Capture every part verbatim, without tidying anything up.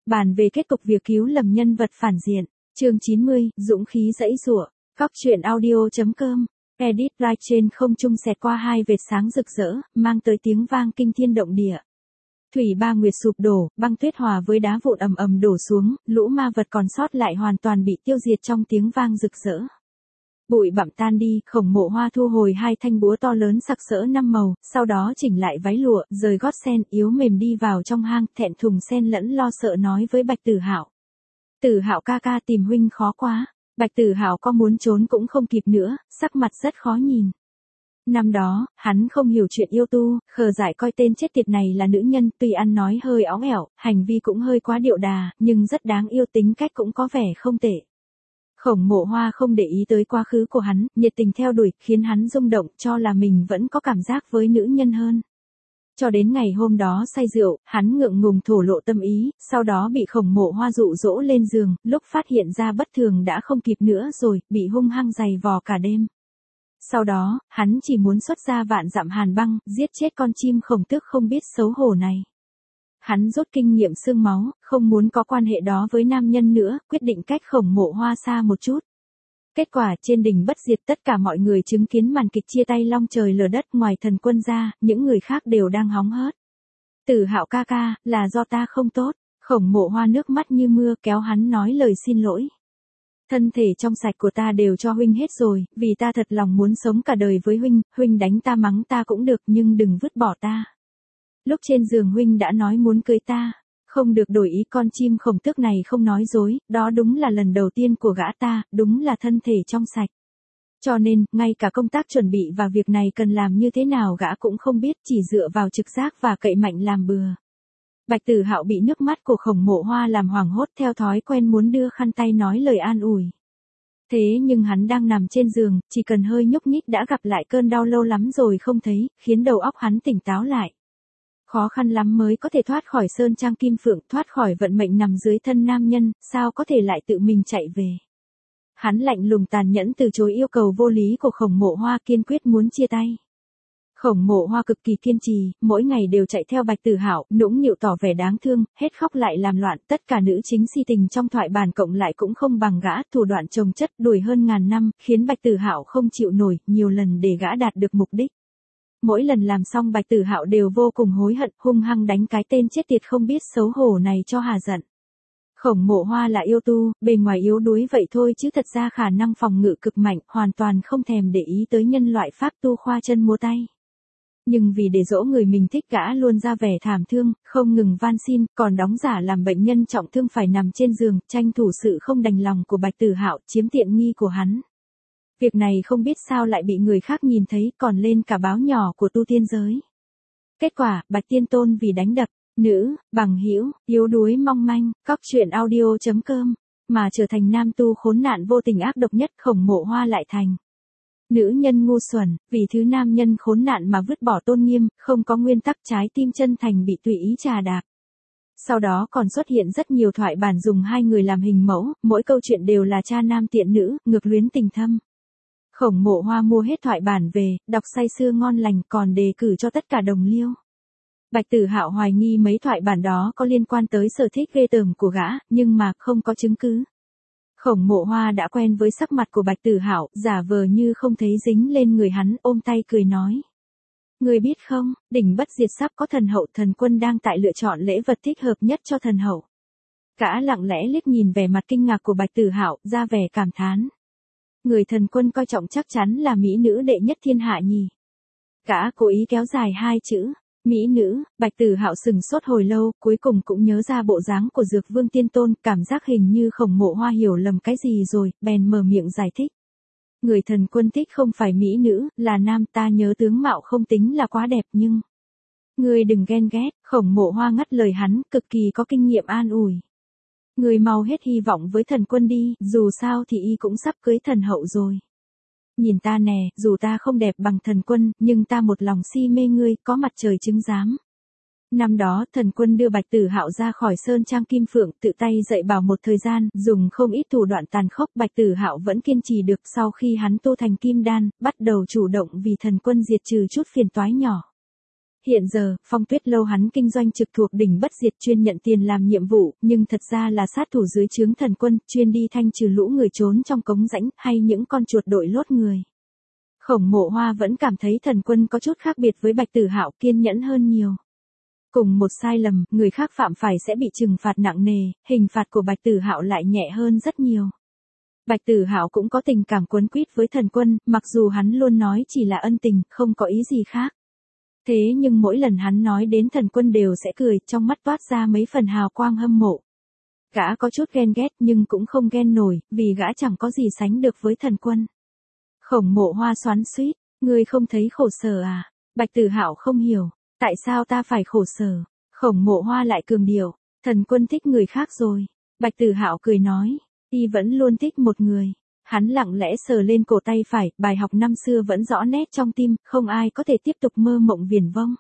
Bàn về kết cục việc cứu lầm nhân vật phản diện. Chương chín mươi, dũng khí giãy giụa. Góc truyện audio chấm com. Edit Live trên không trung xẹt qua hai vệt sáng rực rỡ, mang tới tiếng vang kinh thiên động địa. Thủy Ba Nguyệt sụp đổ, băng tuyết hòa với đá vụn ầm ầm đổ xuống, lũ ma vật còn sót lại hoàn toàn bị tiêu diệt trong tiếng vang rực rỡ. Bụi bặm tan đi, Khổng Mộ Hoa thu hồi hai thanh búa to lớn sặc sỡ năm màu, sau đó chỉnh lại váy lụa, rời gót sen yếu mềm đi vào trong hang, thẹn thùng xen lẫn lo sợ nói với Bạch Tử Hạo. Tử Hạo ca ca, tìm huynh khó quá. Bạch Tử Hạo có muốn trốn cũng không kịp nữa, sắc mặt rất khó nhìn. Năm đó, hắn không hiểu chuyện yêu tu, khờ dại coi tên chết tiệt này là nữ nhân, tuy ăn nói hơi óng ẻo, hành vi cũng hơi quá điệu đà, nhưng rất đáng yêu, tính cách cũng có vẻ không tệ. Khổng Mộ Hoa không để ý tới quá khứ của hắn, nhiệt tình theo đuổi, khiến hắn rung động, cho là mình vẫn có cảm giác với nữ nhân hơn. Cho đến ngày hôm đó say rượu, hắn ngượng ngùng thổ lộ tâm ý, sau đó bị Khổng Mộ Hoa dụ dỗ lên giường, lúc phát hiện ra bất thường đã không kịp nữa rồi, bị hung hăng giày vò cả đêm. Sau đó, hắn chỉ muốn xuất ra vạn dặm hàn băng, giết chết con chim khổng tước không biết xấu hổ này. Hắn rút kinh nghiệm xương máu, không muốn có quan hệ đó với nam nhân nữa, quyết định cách Khổng Mộ Hoa xa một chút. Kết quả trên đỉnh bất diệt tất cả mọi người chứng kiến màn kịch chia tay long trời lở đất, ngoài Thần Quân ra, những người khác đều đang hóng hớt. Tử Hạo ca ca, là do ta không tốt. Khổng Mộ Hoa nước mắt như mưa kéo hắn nói lời xin lỗi. Thân thể trong sạch của ta đều cho huynh hết rồi, vì ta thật lòng muốn sống cả đời với huynh, huynh đánh ta mắng ta cũng được nhưng đừng vứt bỏ ta. Lúc trên giường huynh đã nói muốn cưới ta, không được đổi ý, con chim khổng tước này không nói dối, đó đúng là lần đầu tiên của gã ta, đúng là thân thể trong sạch. Cho nên, ngay cả công tác chuẩn bị và việc này cần làm như thế nào gã cũng không biết, chỉ dựa vào trực giác và cậy mạnh làm bừa. Bạch Tử Hạo bị nước mắt của Khổng Mộ Hoa làm hoảng hốt, theo thói quen muốn đưa khăn tay nói lời an ủi. Thế nhưng hắn đang nằm trên giường, chỉ cần hơi nhúc nhích đã gặp lại cơn đau lâu lắm rồi không thấy, khiến đầu óc hắn tỉnh táo lại. Khó khăn lắm mới có thể thoát khỏi Sơn Trang Kim Phượng, thoát khỏi vận mệnh nằm dưới thân nam nhân, sao có thể lại tự mình chạy về. Hắn lạnh lùng tàn nhẫn từ chối yêu cầu vô lý của Khổng Mộ Hoa, kiên quyết muốn chia tay. Khổng Mộ Hoa cực kỳ kiên trì, mỗi ngày đều chạy theo Bạch Tử Hạo, nũng nịu tỏ vẻ đáng thương, hết khóc lại làm loạn, tất cả nữ chính si tình trong thoại bản cộng lại cũng không bằng gã, thủ đoạn chồng chất đuổi hơn ngàn năm, khiến Bạch Tử Hạo không chịu nổi, nhiều lần để gã đạt được mục đích. Mỗi lần làm xong Bạch Tử Hạo đều vô cùng hối hận, hung hăng đánh cái tên chết tiệt không biết xấu hổ này cho hà giận. Khổng Mộ Hoa là yêu tu, bề ngoài yếu đuối vậy thôi chứ thật ra khả năng phòng ngự cực mạnh, hoàn toàn không thèm để ý tới nhân loại pháp tu khoa chân múa tay. Nhưng vì để dỗ người mình thích gã luôn ra vẻ thảm thương, không ngừng van xin, còn đóng giả làm bệnh nhân trọng thương phải nằm trên giường, tranh thủ sự không đành lòng của Bạch Tử Hạo, chiếm tiện nghi của hắn. Việc này không biết sao lại bị người khác nhìn thấy, còn lên cả báo nhỏ của tu tiên giới. Kết quả, Bạch Tiên Tôn vì đánh đập, nữ, bằng hữu, yếu đuối mong manh, góc truyện audio chấm com, mà trở thành nam tu khốn nạn vô tình ác độc nhất. Khổng Mộ Hoa lại thành nữ nhân ngu xuẩn, vì thứ nam nhân khốn nạn mà vứt bỏ tôn nghiêm, không có nguyên tắc, trái tim chân thành bị tùy ý trà đạp. Sau đó còn xuất hiện rất nhiều thoại bản dùng hai người làm hình mẫu, mỗi câu chuyện đều là cha nam tiện nữ, ngược luyến tình thâm. Khổng Mộ Hoa mua hết thoại bản về, đọc say sưa ngon lành, còn đề cử cho tất cả đồng liêu. Bạch Tử Hạo hoài nghi mấy thoại bản đó có liên quan tới sở thích ghê tởm của gã, nhưng mà không có chứng cứ. Khổng Mộ Hoa đã quen với sắc mặt của Bạch Tử Hạo, giả vờ như không thấy dính lên người hắn, ôm tay cười nói. Người biết không, đỉnh bất diệt sắp có thần hậu, Thần Quân đang tại lựa chọn lễ vật thích hợp nhất cho thần hậu. Gã lặng lẽ liếc nhìn vẻ mặt kinh ngạc của Bạch Tử Hạo, ra vẻ cảm thán. Người Thần Quân coi trọng chắc chắn là mỹ nữ đệ nhất thiên hạ nhỉ. Gã cố ý kéo dài hai chữ. Mỹ nữ. Bạch Tử Hạo sừng sốt hồi lâu, cuối cùng cũng nhớ ra bộ dáng của Dược Vương Tiên Tôn, cảm giác hình như Khổng Mộ Hoa hiểu lầm cái gì rồi, bèn mở miệng giải thích. Người Thần Quân thích không phải mỹ nữ, là nam, ta nhớ tướng mạo không tính là quá đẹp nhưng... Ngươi đừng ghen ghét. Khổng Mộ Hoa ngắt lời hắn, cực kỳ có kinh nghiệm an ủi. Ngươi mau hết hy vọng với Thần Quân đi, dù sao thì y cũng sắp cưới thần hậu rồi. Nhìn ta nè, dù ta không đẹp bằng Thần Quân, nhưng ta một lòng si mê ngươi, có mặt trời chứng giám. Năm đó, Thần Quân đưa Bạch Tử Hạo ra khỏi Sơn Trang Kim Phượng, tự tay dạy bảo một thời gian, dùng không ít thủ đoạn tàn khốc, Bạch Tử Hạo vẫn kiên trì được. Sau khi hắn tu thành Kim Đan, bắt đầu chủ động vì Thần Quân diệt trừ chút phiền toái nhỏ. Hiện giờ, Phong Tuyết Lâu hắn kinh doanh trực thuộc Đỉnh Bất Diệt, chuyên nhận tiền làm nhiệm vụ, nhưng thật ra là sát thủ dưới trướng thần quân, chuyên đi thanh trừ lũ người trốn trong cống rãnh, hay những con chuột đội lốt người. Khổng Mộ Hoa vẫn cảm thấy thần quân có chút khác biệt với Bạch Tử Hạo, kiên nhẫn hơn nhiều. Cùng một sai lầm, người khác phạm phải sẽ bị trừng phạt nặng nề, hình phạt của Bạch Tử Hạo lại nhẹ hơn rất nhiều. Bạch Tử Hạo cũng có tình cảm quấn quýt với thần quân, mặc dù hắn luôn nói chỉ là ân tình, không có ý gì khác. Thế nhưng mỗi lần hắn nói đến thần quân đều sẽ cười, trong mắt toát ra mấy phần hào quang hâm mộ. Gã có chút ghen ghét nhưng cũng không ghen nổi, vì gã chẳng có gì sánh được với thần quân. Khổng Mộ Hoa xoắn xuýt, ngươi không thấy khổ sở à? Bạch Tử Hạo không hiểu, tại sao ta phải khổ sở? Khổng Mộ Hoa lại cường điệu, thần quân thích người khác rồi. Bạch Tử Hạo cười nói, y vẫn luôn thích một người. Hắn lặng lẽ sờ lên cổ tay phải, bài học năm xưa vẫn rõ nét trong tim, không ai có thể tiếp tục mơ mộng viển vông.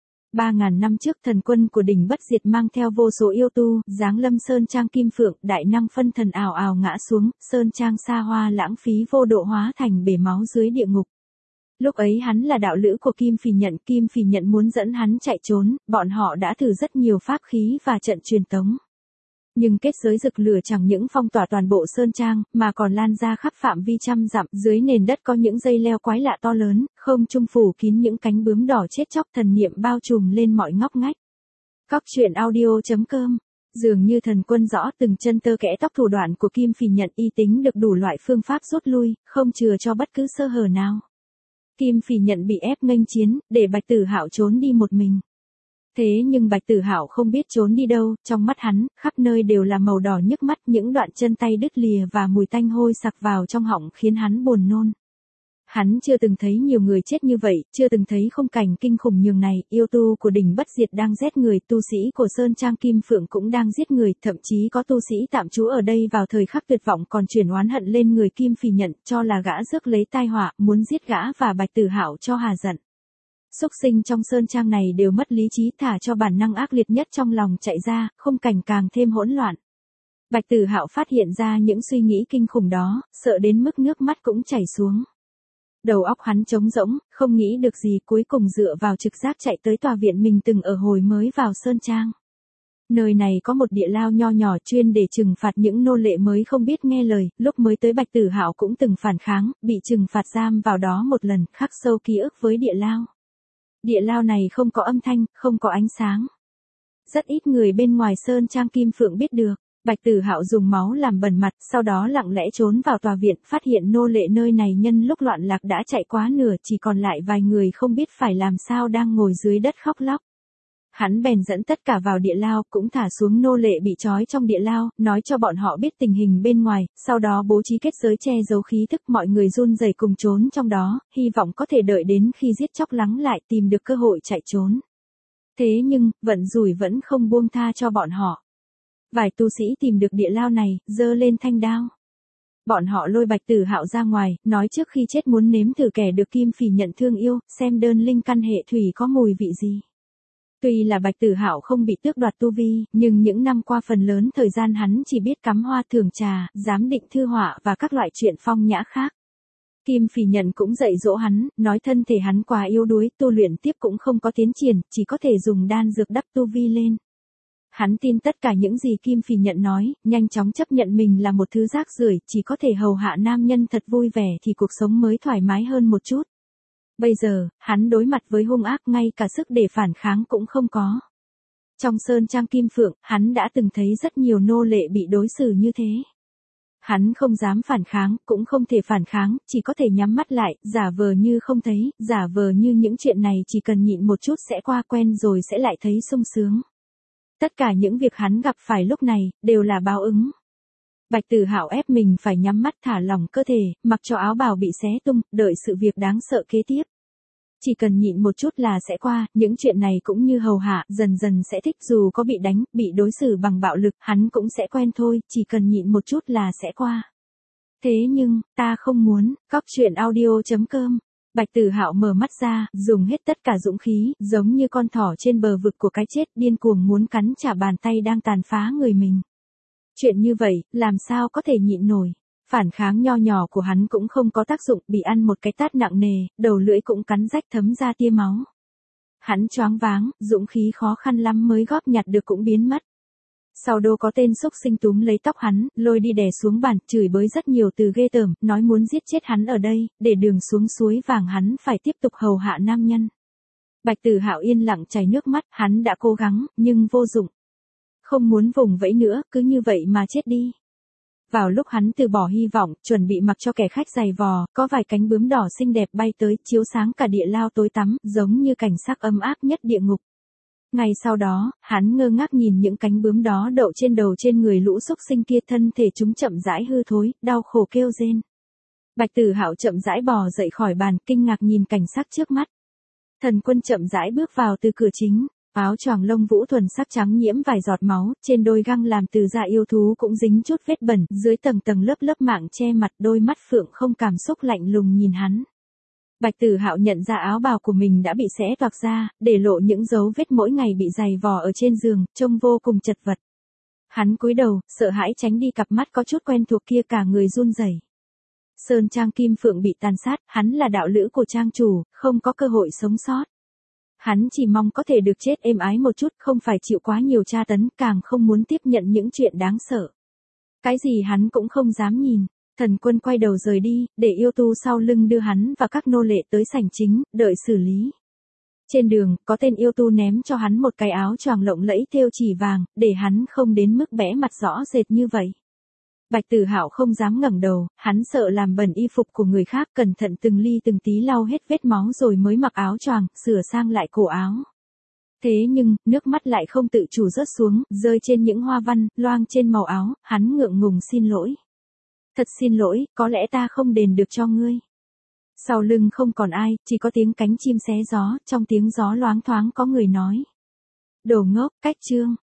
Ba ngàn năm trước thần quân của Đỉnh Bất Diệt mang theo vô số yêu tu, giáng lâm Sơn Trang Kim Phượng, đại năng phân thần ào ào ngã xuống, Sơn Trang xa hoa lãng phí vô độ hóa thành bể máu dưới địa ngục. Lúc ấy hắn là đạo lữ của Kim Phỉ Nhận, Kim Phỉ Nhận muốn dẫn hắn chạy trốn, bọn họ đã thử rất nhiều pháp khí và trận truyền tống. Nhưng kết giới rực lửa chẳng những phong tỏa toàn bộ Sơn Trang, mà còn lan ra khắp phạm vi trăm dặm, dưới nền đất có những dây leo quái lạ to lớn, không trung phủ kín những cánh bướm đỏ chết chóc, thần niệm bao trùm lên mọi ngóc ngách. Cóc truyện audio chấm com. Dường như thần quân rõ từng chân tơ kẽ tóc thủ đoạn của Kim Phỉ Nhận, y tính được đủ loại phương pháp rút lui, không chừa cho bất cứ sơ hở nào. Kim Phỉ Nhận bị ép nghênh chiến, để Bạch Tử Hạo trốn đi một mình. Thế nhưng Bạch Tử Hạo không biết trốn đi đâu, trong mắt hắn, khắp nơi đều là màu đỏ nhức mắt, những đoạn chân tay đứt lìa và mùi tanh hôi sặc vào trong họng khiến hắn buồn nôn. Hắn chưa từng thấy nhiều người chết như vậy, chưa từng thấy khung cảnh kinh khủng nhường này, yêu tu của Đỉnh Bất Diệt đang giết người, tu sĩ của Sơn Trang Kim Phượng cũng đang giết người, thậm chí có tu sĩ tạm trú ở đây vào thời khắc tuyệt vọng còn chuyển oán hận lên người Kim Phỉ Nhận, cho là gã rước lấy tai họa, muốn giết gã và Bạch Tử Hạo cho hà giận. Súc sinh trong Sơn Trang này đều mất lý trí, thả cho bản năng ác liệt nhất trong lòng chạy ra, khung cảnh càng thêm hỗn loạn. Bạch Tử Hạo phát hiện ra những suy nghĩ kinh khủng đó, sợ đến mức nước mắt cũng chảy xuống. Đầu óc hắn trống rỗng, không nghĩ được gì, cuối cùng dựa vào trực giác chạy tới tòa viện mình từng ở hồi mới vào Sơn Trang. Nơi này có một địa lao nho nhỏ chuyên để trừng phạt những nô lệ mới không biết nghe lời, lúc mới tới Bạch Tử Hạo cũng từng phản kháng, bị trừng phạt giam vào đó một lần, khắc sâu ký ức với địa lao. Địa lao này không có âm thanh, không có ánh sáng. Rất ít người bên ngoài Sơn Trang Kim Phượng biết được. Bạch Tử Hạo dùng máu làm bẩn mặt, sau đó lặng lẽ trốn vào tòa viện, phát hiện nô lệ nơi này nhân lúc loạn lạc đã chạy quá nửa, chỉ còn lại vài người không biết phải làm sao đang ngồi dưới đất khóc lóc. Hắn bèn dẫn tất cả vào địa lao, cũng thả xuống nô lệ bị trói trong địa lao, nói cho bọn họ biết tình hình bên ngoài, sau đó bố trí kết giới che giấu khí thức, mọi người run rẩy cùng trốn trong đó, hy vọng có thể đợi đến khi giết chóc lắng lại tìm được cơ hội chạy trốn. Thế nhưng, vận rủi vẫn không buông tha cho bọn họ. Vài tu sĩ tìm được địa lao này, giơ lên thanh đao. Bọn họ lôi Bạch Tử Hạo ra ngoài, nói trước khi chết muốn nếm thử kẻ được Kim Phỉ Nhận thương yêu, xem đơn linh căn hệ thủy có mùi vị gì. Tuy là Bạch Tử Hạo không bị tước đoạt tu vi, nhưng những năm qua phần lớn thời gian hắn chỉ biết cắm hoa thưởng trà, giám định thư họa và các loại chuyện phong nhã khác. Kim Phỉ Nhận cũng dạy dỗ hắn, nói thân thể hắn quá yếu đuối, tu luyện tiếp cũng không có tiến triển, chỉ có thể dùng đan dược đắp tu vi lên. Hắn tin tất cả những gì Kim Phỉ Nhận nói, nhanh chóng chấp nhận mình là một thứ rác rưởi, chỉ có thể hầu hạ nam nhân thật vui vẻ thì cuộc sống mới thoải mái hơn một chút. Bây giờ, hắn đối mặt với hung ác, ngay cả sức để phản kháng cũng không có. Trong Sơn Trang Kim Phượng, hắn đã từng thấy rất nhiều nô lệ bị đối xử như thế. Hắn không dám phản kháng, cũng không thể phản kháng, chỉ có thể nhắm mắt lại, giả vờ như không thấy, giả vờ như những chuyện này chỉ cần nhịn một chút sẽ qua, quen rồi sẽ lại thấy sung sướng. Tất cả những việc hắn gặp phải lúc này, đều là báo ứng. Bạch Tử Hạo ép mình phải nhắm mắt thả lỏng cơ thể, mặc cho áo bào bị xé tung, đợi sự việc đáng sợ kế tiếp. Chỉ cần nhịn một chút là sẽ qua, những chuyện này cũng như hầu hạ, dần dần sẽ thích, dù có bị đánh, bị đối xử bằng bạo lực, hắn cũng sẽ quen thôi, chỉ cần nhịn một chút là sẽ qua. Thế nhưng, ta không muốn, cóc truyện audio chấm com. Bạch Tử Hạo mở mắt ra, dùng hết tất cả dũng khí, giống như con thỏ trên bờ vực của cái chết, điên cuồng muốn cắn trả bàn tay đang tàn phá người mình. Chuyện như vậy, làm sao có thể nhịn nổi. Phản kháng nho nhỏ của hắn cũng không có tác dụng, bị ăn một cái tát nặng nề, đầu lưỡi cũng cắn rách thấm ra tia máu. Hắn choáng váng, dũng khí khó khăn lắm mới góp nhặt được cũng biến mất. Sau đó có tên xúc sinh túm lấy tóc hắn, lôi đi đè xuống bàn, chửi bới rất nhiều từ ghê tởm, nói muốn giết chết hắn ở đây, để đường xuống suối vàng hắn phải tiếp tục hầu hạ nam nhân. Bạch Tử Hạo yên lặng chảy nước mắt, hắn đã cố gắng, nhưng vô dụng. Không muốn vùng vẫy nữa, cứ như vậy mà chết đi. Vào lúc hắn từ bỏ hy vọng, chuẩn bị mặc cho kẻ khách giày vò, có vài cánh bướm đỏ xinh đẹp bay tới, chiếu sáng cả địa lao tối tăm, giống như cảnh sắc ấm áp nhất địa ngục. Ngay sau đó, hắn ngơ ngác nhìn những cánh bướm đó đậu trên đầu trên người lũ xúc sinh kia, thân thể chúng chậm rãi hư thối, đau khổ kêu rên. Bạch Tử Hạo chậm rãi bò dậy khỏi bàn, kinh ngạc nhìn cảnh sắc trước mắt. Thần Quân chậm rãi bước vào từ cửa chính, áo choàng lông vũ thuần sắc trắng nhiễm vài giọt máu, trên đôi găng làm từ da yêu thú cũng dính chút vết bẩn, dưới tầng tầng lớp lớp mạng che mặt, đôi mắt phượng không cảm xúc lạnh lùng nhìn hắn. Bạch Tử Hạo nhận ra áo bào của mình đã bị xé toạc ra, để lộ những dấu vết mỗi ngày bị giày vò ở trên giường, trông vô cùng chật vật. Hắn cúi đầu, sợ hãi tránh đi cặp mắt có chút quen thuộc kia, cả người run rẩy. Sơn Trang Kim Phượng bị tàn sát, hắn là đạo lữ của trang chủ, không có cơ hội sống sót. Hắn chỉ mong có thể được chết êm ái một chút, không phải chịu quá nhiều tra tấn, càng không muốn tiếp nhận những chuyện đáng sợ. Cái gì hắn cũng không dám nhìn. Thần Quân quay đầu rời đi, để yêu tu sau lưng đưa hắn và các nô lệ tới sảnh chính, đợi xử lý. Trên đường, có tên yêu tu ném cho hắn một cái áo choàng lộng lẫy thêu chỉ vàng, để hắn không đến mức bẽ mặt rõ rệt như vậy. Bạch Tử Hạo không dám ngẩng đầu, hắn sợ làm bẩn y phục của người khác, cẩn thận từng ly từng tí lau hết vết máu rồi mới mặc áo choàng, sửa sang lại cổ áo. Thế nhưng, nước mắt lại không tự chủ rớt xuống, rơi trên những hoa văn, loang trên màu áo, hắn ngượng ngùng xin lỗi. Thật xin lỗi, có lẽ ta không đền được cho ngươi. Sau lưng không còn ai, chỉ có tiếng cánh chim xé gió, trong tiếng gió loáng thoáng có người nói. Đồ ngốc, cách chương.